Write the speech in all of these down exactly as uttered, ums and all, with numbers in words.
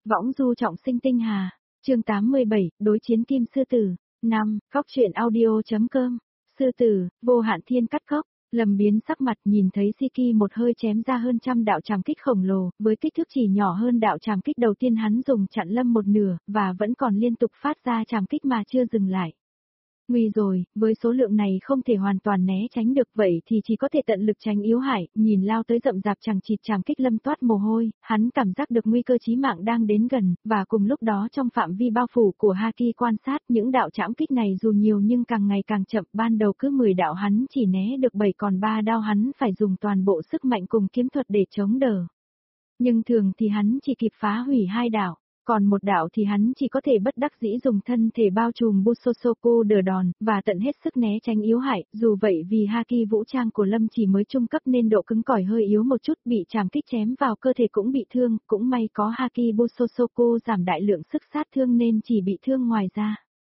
Võng du trọng sinh tinh hà, chương tám mươi bảy, đối chiến kim sư tử. năm, Góc truyện audio.com, sư tử, vô hạn thiên cắt góc. Lâm biến sắc mặt nhìn thấy Siki một hơi chém ra hơn trăm đạo trảm kích khổng lồ, với kích thước chỉ nhỏ hơn đạo trảm kích đầu tiên hắn dùng chặn Lâm một nửa, và vẫn còn liên tục phát ra trảm kích mà chưa dừng lại. Nguy rồi, với số lượng này không thể hoàn toàn né tránh được, vậy thì chỉ có thể tận lực tránh yếu hại. Nhìn lao tới rậm rạp chằng chịt trảm kích Lâm toát mồ hôi, hắn cảm giác được nguy cơ chí mạng đang đến gần, và cùng lúc đó trong phạm vi bao phủ của Haki quan sát, những đạo trảm kích này dù nhiều nhưng càng ngày càng chậm, ban đầu cứ mười đạo hắn chỉ né được bảy, còn ba đao hắn phải dùng toàn bộ sức mạnh cùng kiếm thuật để chống đỡ. Nhưng thường thì hắn chỉ kịp phá hủy hai đạo. Còn một đạo thì hắn chỉ có thể bất đắc dĩ dùng thân thể bao trùm Busosoku đỡ đòn, và tận hết sức né tránh yếu hại. Dù vậy vì Haki vũ trang của Lâm chỉ mới trung cấp nên độ cứng cỏi hơi yếu một chút, bị trảm kích chém vào cơ thể cũng bị thương, cũng may có Haki Busosoku giảm đại lượng sức sát thương nên chỉ bị thương ngoài ra.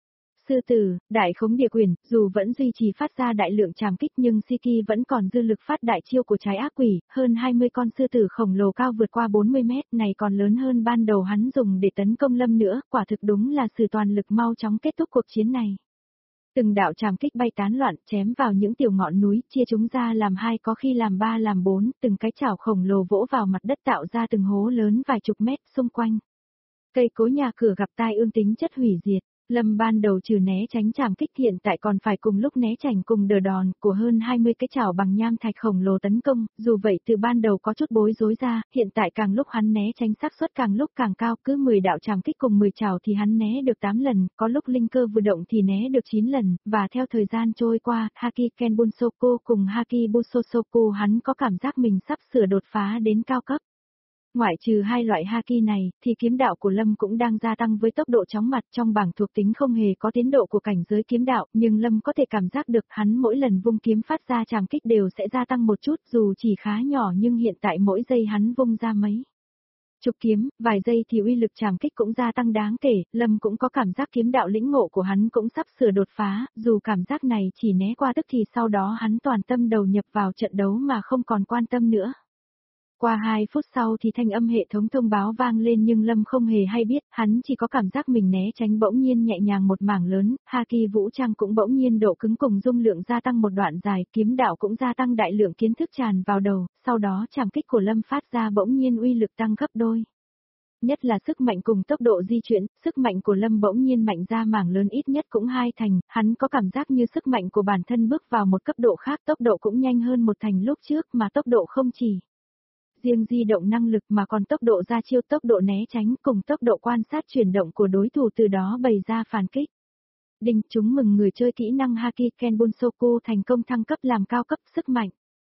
Sư tử, đại khống địa quyền, dù vẫn duy trì phát ra đại lượng trảm kích nhưng Siki vẫn còn dư lực phát đại chiêu của trái ác quỷ, hơn hai mươi con sư tử khổng lồ cao vượt qua bốn mươi mét này còn lớn hơn ban đầu hắn dùng để tấn công Lâm nữa, quả thực đúng là sử toàn lực mau chóng kết thúc cuộc chiến này. Từng đạo trảm kích bay tán loạn, chém vào những tiểu ngọn núi, chia chúng ra làm hai, có khi làm ba làm bốn, từng cái chảo khổng lồ vỗ vào mặt đất tạo ra từng hố lớn vài chục mét xung quanh. Cây cối nhà cửa gặp tai ương tính chất hủy diệt. Lâm ban đầu trừ né tránh trảm kích hiện tại còn phải cùng lúc né tránh cùng đỡ đòn của hơn hai mươi cái chảo bằng nham thạch khổng lồ tấn công, dù vậy từ ban đầu có chút bối rối ra, hiện tại càng lúc hắn né tránh xác suất càng lúc càng cao, cứ mười đạo trảm kích cùng mười chảo thì hắn né được tám lần, có lúc linh cơ vừa động thì né được chín lần, và theo thời gian trôi qua, Haki Kenbunsoku cùng Haki Busosoku hắn có cảm giác mình sắp sửa đột phá đến cao cấp. Ngoại trừ hai loại Haki này, thì kiếm đạo của Lâm cũng đang gia tăng với tốc độ chóng mặt, trong bảng thuộc tính không hề có tiến độ của cảnh giới kiếm đạo, nhưng Lâm có thể cảm giác được hắn mỗi lần vung kiếm phát ra trảm kích đều sẽ gia tăng một chút, dù chỉ khá nhỏ nhưng hiện tại mỗi giây hắn vung ra mấy chục kiếm, vài giây thì uy lực trảm kích cũng gia tăng đáng kể. Lâm cũng có cảm giác kiếm đạo lĩnh ngộ của hắn cũng sắp sửa đột phá, dù cảm giác này chỉ né qua tức thì sau đó hắn toàn tâm đầu nhập vào trận đấu mà không còn quan tâm nữa. Qua hai phút sau thì thanh âm hệ thống thông báo vang lên nhưng Lâm không hề hay biết, hắn chỉ có cảm giác mình né tránh bỗng nhiên nhẹ nhàng một mảng lớn, Haki vũ trang cũng bỗng nhiên độ cứng cùng dung lượng gia tăng một đoạn dài, kiếm đạo cũng gia tăng đại lượng kiến thức tràn vào đầu, sau đó trảm kích của Lâm phát ra bỗng nhiên uy lực tăng gấp đôi. Nhất là sức mạnh cùng tốc độ di chuyển, sức mạnh của Lâm bỗng nhiên mạnh ra mảng lớn ít nhất cũng hai thành, hắn có cảm giác như sức mạnh của bản thân bước vào một cấp độ khác, tốc độ cũng nhanh hơn một thành lúc trước mà tốc độ không chỉ riêng di động năng lực mà còn tốc độ ra chiêu, tốc độ né tránh cùng tốc độ quan sát chuyển động của đối thủ, từ đó bày ra phản kích. Đinh, chúng mừng người chơi kỹ năng Haki Kenbunsoku thành công thăng cấp làm cao cấp sức mạnh.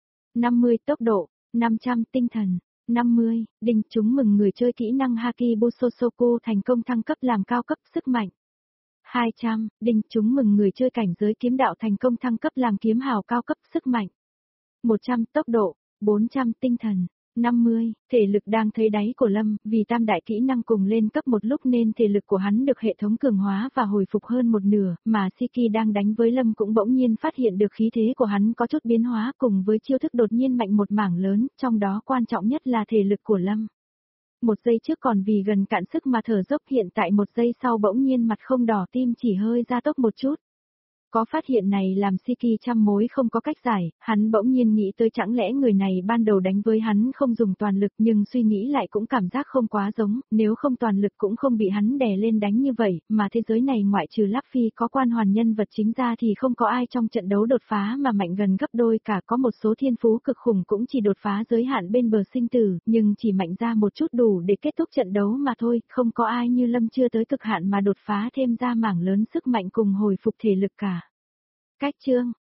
năm mươi tốc độ, năm trăm tinh thần, năm mươi, đinh, chúng mừng người chơi kỹ năng Haki Busosoku thành công thăng cấp làm cao cấp sức mạnh. hai trăm, đinh, chúng mừng người chơi cảnh giới kiếm đạo thành công thăng cấp làm kiếm hào cao cấp sức mạnh. một trăm tốc độ, bốn trăm tinh thần. năm mươi, thể lực đang thấy đáy của Lâm, vì tam đại kỹ năng cùng lên cấp một lúc nên thể lực của hắn được hệ thống cường hóa và hồi phục hơn một nửa, mà Siki đang đánh với Lâm cũng bỗng nhiên phát hiện được khí thế của hắn có chút biến hóa cùng với chiêu thức đột nhiên mạnh một mảng lớn, trong đó quan trọng nhất là thể lực của Lâm. Một giây trước còn vì gần cạn sức mà thở dốc, hiện tại một giây sau bỗng nhiên mặt không đỏ tim chỉ hơi gia tốc một chút. Có phát hiện này làm Siki trăm mối không có cách giải, hắn bỗng nhiên nghĩ tới chẳng lẽ người này ban đầu đánh với hắn không dùng toàn lực, nhưng suy nghĩ lại cũng cảm giác không quá giống, nếu không toàn lực cũng không bị hắn đè lên đánh như vậy, mà thế giới này ngoại trừ Luffy có quan hoàn nhân vật chính ra thì không có ai trong trận đấu đột phá mà mạnh gần gấp đôi cả, có một số thiên phú cực khủng cũng chỉ đột phá giới hạn bên bờ sinh tử, nhưng chỉ mạnh ra một chút đủ để kết thúc trận đấu mà thôi, không có ai như Lâm chưa tới cực hạn mà đột phá thêm ra mảng lớn sức mạnh cùng hồi phục thể lực cả. Cách chương,